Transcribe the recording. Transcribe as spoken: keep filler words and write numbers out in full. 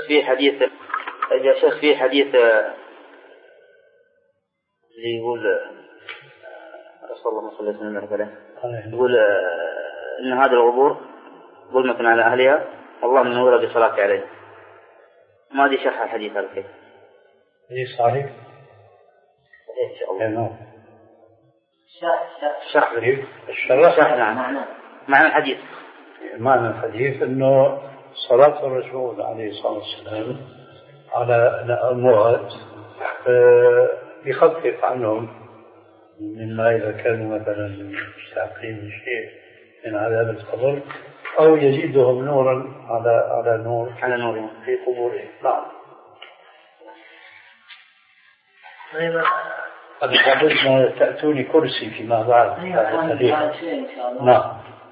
في حديث يا شيخ في حديث اللي يقول رسول الله صلى الله عليه وسلم يقول إن هذه القبور ظلمة على أهلها الله من نور بصلاة عليه. ما دي شرح الحديث هذا كيف؟ حديث صحيح؟ إن شاء الله. نعم. شرح الشرح. شرح نعم. معنى الحديث. معنى الحديث إنه صلاة الرسول عليه الصلاة والسلام على الأموات يخفف عنهم مما إذا كانوا مثلا مستحقين شيء من عذاب القبر أو يزيدهم نورا على على نور على نور في قبورهم. نعم. قد قبلنا تأتوني كرسي فيما بعد. هذا الحديث. نعم.